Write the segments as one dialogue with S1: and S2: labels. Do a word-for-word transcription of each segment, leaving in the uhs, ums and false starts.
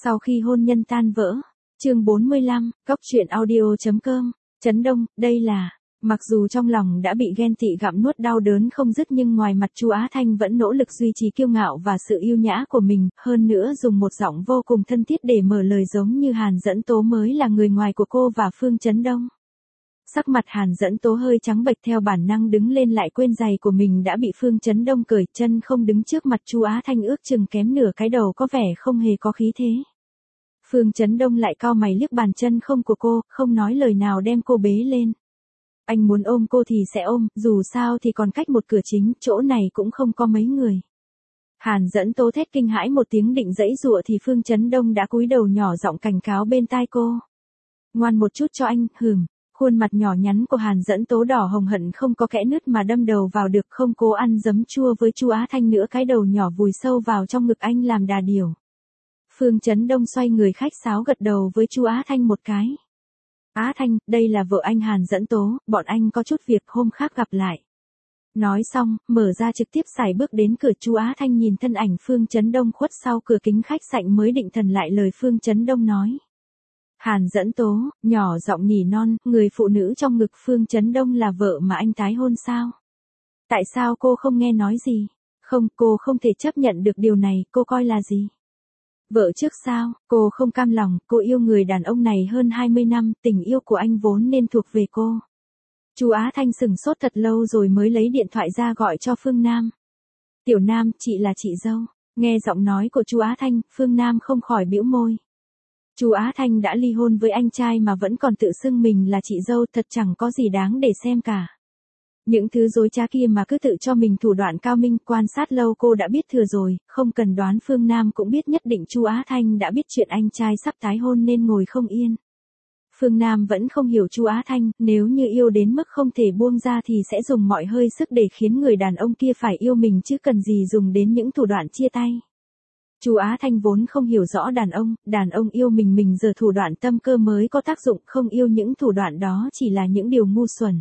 S1: Sau khi hôn nhân tan vỡ, chương bốn mươi lăm, cốc truyện audio chấm com, Trấn Đông, đây là, mặc dù trong lòng đã bị ghen tị gặm nuốt đau đớn không dứt nhưng ngoài mặt Chu Á Thanh vẫn nỗ lực duy trì kiêu ngạo và sự yêu nhã của mình, hơn nữa dùng một giọng vô cùng thân thiết để mở lời giống như Hàn Dẫn Tố mới là người ngoài của cô và Phương Trấn Đông. Sắc mặt Hàn Dẫn Tố hơi trắng bệch theo bản năng đứng lên lại quên giày của mình đã bị Phương Trấn Đông cởi chân không đứng trước mặt Chu Á Thanh ước chừng kém nửa cái đầu có vẻ không hề có khí thế. Phương Trấn Đông lại cau mày liếc bàn chân không của cô, không nói lời nào đem cô bế lên. Anh muốn ôm cô thì sẽ ôm, dù sao thì còn cách một cửa chính, chỗ này cũng không có mấy người. Hàn Dẫn Tố thét kinh hãi một tiếng định giãy giụa thì Phương Trấn Đông đã cúi đầu nhỏ giọng cảnh cáo bên tai cô. Ngoan một chút cho anh, hừm. Khuôn mặt nhỏ nhắn của Hàn Dẫn Tố đỏ hồng hận không có kẽ nứt mà đâm đầu vào được, không cố ăn giấm chua với Chu Á Thanh nữa, cái đầu nhỏ vùi sâu vào trong ngực anh làm đà điểu. Phương Trấn Đông xoay người khách sáo gật đầu với Chu Á Thanh một cái. Á Thanh, đây là vợ anh Hàn Dẫn Tố, bọn anh có chút việc hôm khác gặp lại. Nói xong, mở ra trực tiếp sải bước đến cửa. Chu Á Thanh nhìn thân ảnh Phương Trấn Đông khuất sau cửa kính khách sạn mới định thần lại lời Phương Trấn Đông nói. Hàn Dẫn Tố, nhỏ giọng nỉ non, người phụ nữ trong ngực Phương Trấn Đông là vợ mà anh tái hôn sao? Tại sao cô không nghe nói gì? Không, cô không thể chấp nhận được điều này, cô coi là gì? Vợ trước sao, cô không cam lòng, cô yêu người đàn ông này hơn hai mươi năm, tình yêu của anh vốn nên thuộc về cô. Chu Á Thanh sừng sốt thật lâu rồi mới lấy điện thoại ra gọi cho Phương Nam. Tiểu Nam, chị là chị dâu. Nghe giọng nói của Chu Á Thanh, Phương Nam không khỏi bĩu môi. Chu Á Thanh đã ly hôn với anh trai mà vẫn còn tự xưng mình là chị dâu, thật chẳng có gì đáng để xem cả. Những thứ dối trá kia mà cứ tự cho mình thủ đoạn cao minh, quan sát lâu cô đã biết thừa rồi, không cần đoán Phương Nam cũng biết nhất định Chu Á Thanh đã biết chuyện anh trai sắp tái hôn nên ngồi không yên. Phương Nam vẫn không hiểu Chu Á Thanh, nếu như yêu đến mức không thể buông ra thì sẽ dùng mọi hơi sức để khiến người đàn ông kia phải yêu mình chứ cần gì dùng đến những thủ đoạn chia tay. Chu Á Thanh vốn không hiểu rõ đàn ông, đàn ông yêu mình mình giờ thủ đoạn tâm cơ mới có tác dụng, không yêu những thủ đoạn đó chỉ là những điều ngu xuẩn.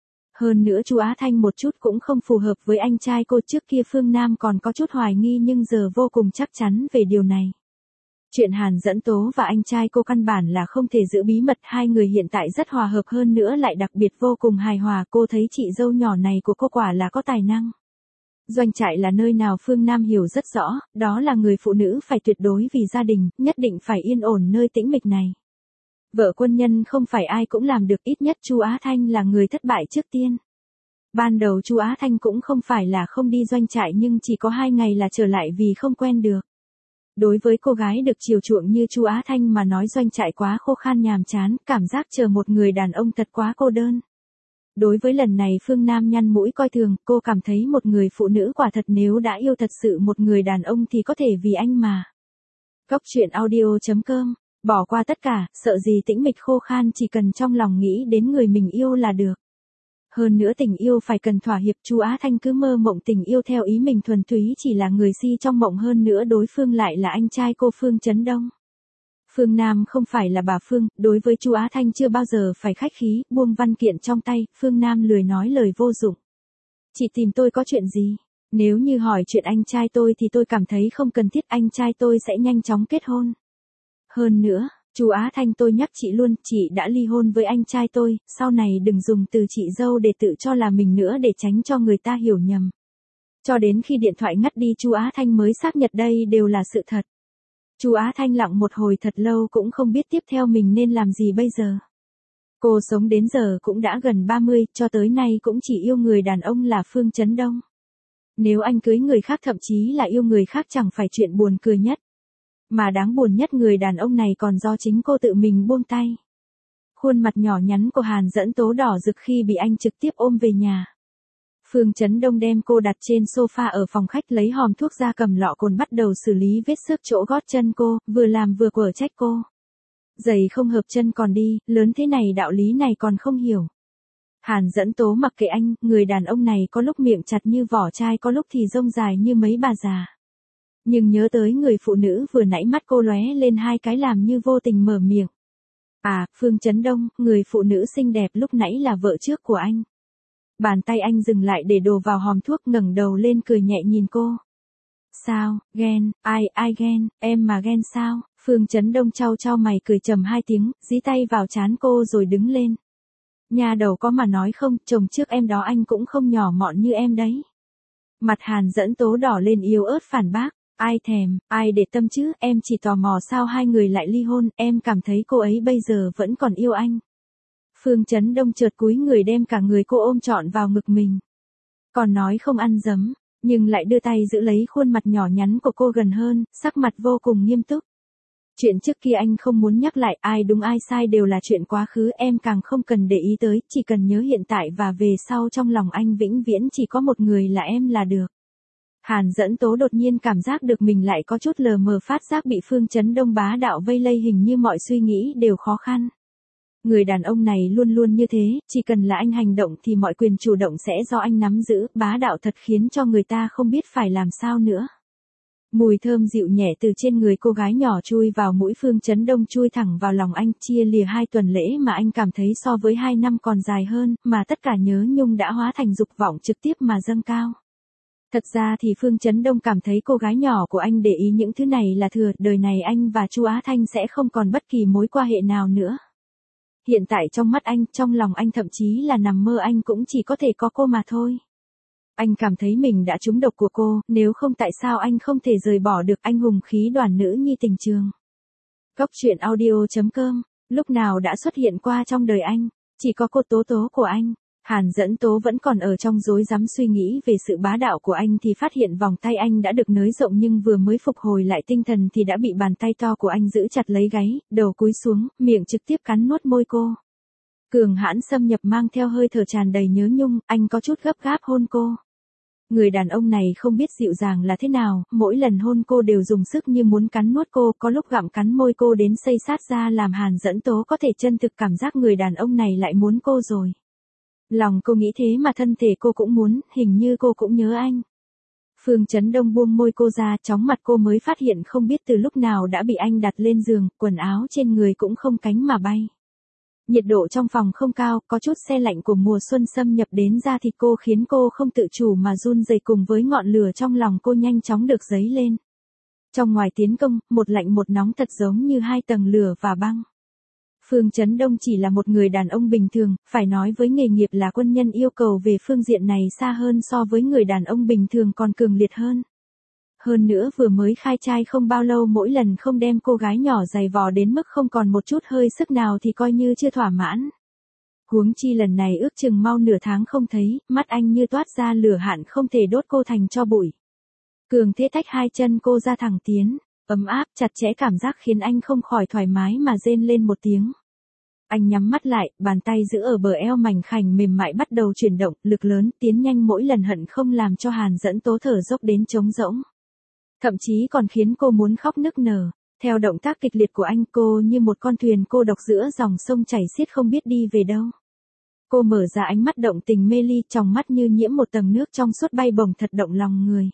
S1: Hơn nữa Chu Á Thanh một chút cũng không phù hợp với anh trai cô, trước kia Phương Nam còn có chút hoài nghi nhưng giờ vô cùng chắc chắn về điều này. Chuyện Hàn Dẫn Tố và anh trai cô căn bản là không thể giữ bí mật, hai người hiện tại rất hòa hợp hơn nữa lại đặc biệt vô cùng hài hòa, cô thấy chị dâu nhỏ này của cô quả là có tài năng. Doanh trại là nơi nào Phương Nam hiểu rất rõ, đó là người phụ nữ phải tuyệt đối vì gia đình, nhất định phải yên ổn nơi tĩnh mịch này. Vợ quân nhân không phải ai cũng làm được, ít nhất Chu Á Thanh là người thất bại trước tiên. Ban đầu Chu Á Thanh cũng không phải là không đi doanh trại nhưng chỉ có hai ngày là trở lại vì không quen được. Đối với cô gái được chiều chuộng như Chu Á Thanh mà nói doanh trại quá khô khan nhàm chán, cảm giác chờ một người đàn ông thật quá cô đơn. Đối với lần này Phương Nam nhăn mũi coi thường, cô cảm thấy một người phụ nữ quả thật nếu đã yêu thật sự một người đàn ông thì có thể vì anh mà. Cốc truyện audio chấm com, bỏ qua tất cả, sợ gì tĩnh mịch khô khan, chỉ cần trong lòng nghĩ đến người mình yêu là được. Hơn nữa tình yêu phải cần thỏa hiệp, Chu Á Thanh cứ mơ mộng tình yêu theo ý mình thuần túy chỉ là người si trong mộng, hơn nữa đối phương lại là anh trai cô Phương Trấn Đông. Phương Nam không phải là bà Phương, đối với Chu Á Thanh chưa bao giờ phải khách khí, buông văn kiện trong tay, Phương Nam lười nói lời vô dụng. Chị tìm tôi có chuyện gì? Nếu như hỏi chuyện anh trai tôi thì tôi cảm thấy không cần thiết, anh trai tôi sẽ nhanh chóng kết hôn. Hơn nữa, Chu Á Thanh tôi nhắc chị luôn, chị đã ly hôn với anh trai tôi, sau này đừng dùng từ chị dâu để tự cho là mình nữa để tránh cho người ta hiểu nhầm. Cho đến khi điện thoại ngắt đi Chu Á Thanh mới xác nhận đây đều là sự thật. Chu Á Thanh lặng một hồi thật lâu cũng không biết tiếp theo mình nên làm gì bây giờ. Cô sống đến giờ cũng đã gần ba mươi, cho tới nay cũng chỉ yêu người đàn ông là Phương Trấn Đông. Nếu anh cưới người khác thậm chí là yêu người khác chẳng phải chuyện buồn cười nhất. Mà đáng buồn nhất người đàn ông này còn do chính cô tự mình buông tay. Khuôn mặt nhỏ nhắn của Hàn Dẫn Tố đỏ rực khi bị anh trực tiếp ôm về nhà. Phương Trấn Đông đem cô đặt trên sofa ở phòng khách, lấy hòm thuốc ra cầm lọ cồn bắt đầu xử lý vết xước chỗ gót chân cô, vừa làm vừa quở trách cô. Giày không hợp chân còn đi, lớn thế này đạo lý này còn không hiểu. Hàn Dẫn Tố mặc kệ anh, người đàn ông này có lúc miệng chặt như vỏ chai, có lúc thì rông dài như mấy bà già. Nhưng nhớ tới người phụ nữ vừa nãy mắt cô lóe lên hai cái làm như vô tình mở miệng. À, Phương Trấn Đông, người phụ nữ xinh đẹp lúc nãy là vợ trước của anh. Bàn tay anh dừng lại để đồ vào hòm thuốc, ngẩng đầu lên cười nhẹ nhìn cô. Sao, ghen, ai, ai ghen, em mà ghen sao? Phương Chấn Đông chau chau mày cười trầm hai tiếng, dí tay vào trán cô rồi đứng lên. Nhà đầu có mà nói không, chồng trước em đó anh cũng không nhỏ mọn như em đấy. Mặt Hàn Dẫn Tố đỏ lên yếu ớt phản bác, ai thèm, ai để tâm chứ, em chỉ tò mò sao hai người lại ly hôn, em cảm thấy cô ấy bây giờ vẫn còn yêu anh. Phương Chấn Đông chợt cúi người đem cả người cô ôm trọn vào ngực mình. Còn nói không ăn dấm, nhưng lại đưa tay giữ lấy khuôn mặt nhỏ nhắn của cô gần hơn, sắc mặt vô cùng nghiêm túc. Chuyện trước kia anh không muốn nhắc lại, ai đúng ai sai đều là chuyện quá khứ, em càng không cần để ý tới, chỉ cần nhớ hiện tại và về sau trong lòng anh vĩnh viễn chỉ có một người là em là được. Hàn Dẫn Tố đột nhiên cảm giác được mình lại có chút lờ mờ phát giác bị Phương Chấn Đông bá đạo vây lây, hình như mọi suy nghĩ đều khó khăn. Người đàn ông này luôn luôn như thế, chỉ cần là anh hành động thì mọi quyền chủ động sẽ do anh nắm giữ, bá đạo thật khiến cho người ta không biết phải làm sao nữa. Mùi thơm dịu nhẹ từ trên người cô gái nhỏ chui vào mũi, Phương Chấn Đông chui thẳng vào lòng anh, chia lìa hai tuần lễ mà anh cảm thấy so với hai năm còn dài hơn, mà tất cả nhớ nhung đã hóa thành dục vọng trực tiếp mà dâng cao. Thật ra thì Phương Chấn Đông cảm thấy cô gái nhỏ của anh để ý những thứ này là thừa, đời này anh và Chu Á Thanh sẽ không còn bất kỳ mối quan hệ nào nữa. Hiện tại trong mắt anh, trong lòng anh, thậm chí là nằm mơ anh cũng chỉ có thể có cô mà thôi. Anh cảm thấy mình đã trúng độc của cô, nếu không tại sao anh không thể rời bỏ được anh hùng khí đoàn nữ nhi tình trường. Góc truyện audio chấm com, lúc nào đã xuất hiện qua trong đời anh, chỉ có cô Tố Tố của anh. Hàn Dẫn Tố vẫn còn ở trong rối rắm suy nghĩ về sự bá đạo của anh thì phát hiện vòng tay anh đã được nới rộng, nhưng vừa mới phục hồi lại tinh thần thì đã bị bàn tay to của anh giữ chặt lấy gáy, đầu cúi xuống, miệng trực tiếp cắn nuốt môi cô. Cường hãn xâm nhập mang theo hơi thở tràn đầy nhớ nhung, anh có chút gấp gáp hôn cô. Người đàn ông này không biết dịu dàng là thế nào, mỗi lần hôn cô đều dùng sức như muốn cắn nuốt cô, có lúc gặm cắn môi cô đến xây sát ra, làm Hàn Dẫn Tố có thể chân thực cảm giác người đàn ông này lại muốn cô rồi. Lòng cô nghĩ thế mà thân thể cô cũng muốn, hình như cô cũng nhớ anh. Phương Chấn Đông buông môi cô ra, chóng mặt cô mới phát hiện không biết từ lúc nào đã bị anh đặt lên giường, quần áo trên người cũng không cánh mà bay. Nhiệt độ trong phòng không cao, có chút se lạnh của mùa xuân xâm nhập đến da thịt cô khiến cô không tự chủ mà run rẩy, cùng với ngọn lửa trong lòng cô nhanh chóng được dấy lên. Trong ngoài tiến công, một lạnh một nóng thật giống như hai tầng lửa và băng. Phương Chấn Đông chỉ là một người đàn ông bình thường, phải nói với nghề nghiệp là quân nhân yêu cầu về phương diện này xa hơn so với người đàn ông bình thường còn cường liệt hơn. Hơn nữa vừa mới khai trai không bao lâu, mỗi lần không đem cô gái nhỏ giày vò đến mức không còn một chút hơi sức nào thì coi như chưa thỏa mãn. Huống chi lần này ước chừng mau nửa tháng không thấy, mắt anh như toát ra lửa hạn không thể đốt cô thành tro bụi. Cường thế tách hai chân cô ra thẳng tiến, ấm áp, chặt chẽ, cảm giác khiến anh không khỏi thoải mái mà rên lên một tiếng. Anh nhắm mắt lại, bàn tay giữ ở bờ eo mảnh khảnh mềm mại bắt đầu chuyển động, lực lớn, tiến nhanh, mỗi lần hận không làm cho Hàn Dẫn Tố thở dốc đến trống rỗng. Thậm chí còn khiến cô muốn khóc nức nở. Theo động tác kịch liệt của anh, cô như một con thuyền cô độc giữa dòng sông chảy xiết không biết đi về đâu. Cô mở ra ánh mắt động tình mê ly, trong mắt như nhiễm một tầng nước trong suốt bay bổng thật động lòng người.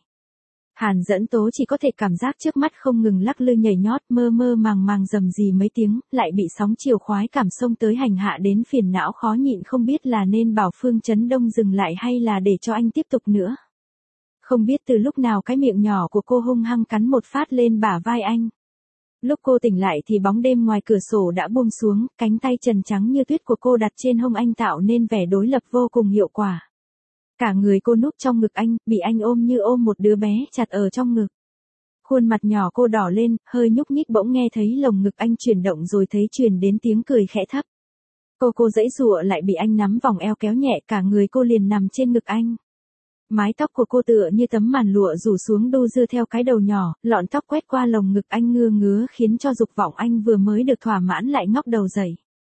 S1: Hàn Dẫn Tố chỉ có thể cảm giác trước mắt không ngừng lắc lư nhảy nhót, mơ mơ màng màng rầm rì mấy tiếng, lại bị sóng chiều khoái cảm xông tới hành hạ đến phiền não khó nhịn, không biết là nên bảo Phương Chấn Đông dừng lại hay là để cho anh tiếp tục nữa. Không biết từ lúc nào cái miệng nhỏ của cô hung hăng cắn một phát lên bả vai anh. Lúc cô tỉnh lại thì bóng đêm ngoài cửa sổ đã buông xuống, cánh tay trần trắng như tuyết của cô đặt trên hông anh tạo nên vẻ đối lập vô cùng hiệu quả. Cả người cô núp trong ngực anh, bị anh ôm như ôm một đứa bé chặt ở trong ngực. Khuôn mặt nhỏ cô đỏ lên, hơi nhúc nhích, bỗng nghe thấy lồng ngực anh chuyển động rồi thấy truyền đến tiếng cười khẽ thấp. Cô cô giãy giụa lại bị anh nắm vòng eo kéo nhẹ, cả người cô liền nằm trên ngực anh. Mái tóc của cô tựa như tấm màn lụa rủ xuống đu dưa theo cái đầu nhỏ, lọn tóc quét qua lồng ngực anh ngưa ngứa khiến cho dục vọng anh vừa mới được thỏa mãn lại ngóc đầu dậy.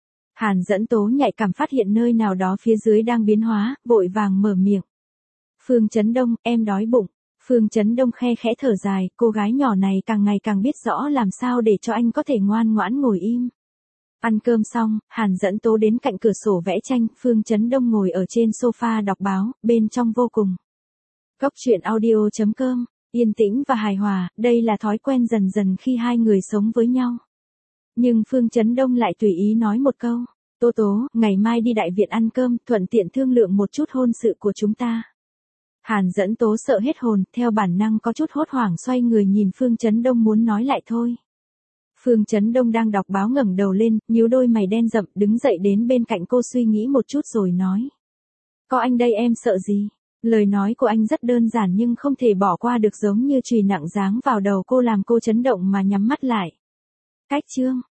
S1: Hàn Dẫn Tố nhạy cảm phát hiện nơi nào đó phía dưới đang biến hóa, vội vàng mở miệng. Phương Chấn Đông, em đói bụng. Phương Chấn Đông khe khẽ thở dài, cô gái nhỏ này càng ngày càng biết rõ làm sao để cho anh có thể ngoan ngoãn ngồi im. Ăn cơm xong, Hàn Dẫn Tố đến cạnh cửa sổ vẽ tranh, Phương Chấn Đông ngồi ở trên sofa đọc báo, bên trong vô cùng. Góc truyện audio chấm com, yên tĩnh và hài hòa, đây là thói quen dần dần khi hai người sống với nhau. Nhưng Phương Chấn Đông lại tùy ý nói một câu, Tố Tố, ngày mai đi đại viện ăn cơm, thuận tiện thương lượng một chút hôn sự của chúng ta. Hàn Dẫn Tố sợ hết hồn, theo bản năng có chút hốt hoảng xoay người nhìn Phương Chấn Đông muốn nói lại thôi. Phương Chấn Đông đang đọc báo ngẩng đầu lên, nhíu đôi mày đen rậm, đứng dậy đến bên cạnh cô suy nghĩ một chút rồi nói. Có anh đây em sợ gì? Lời nói của anh rất đơn giản nhưng không thể bỏ qua được, giống như chùy nặng giáng vào đầu cô, làm cô chấn động mà nhắm mắt lại. Cách chương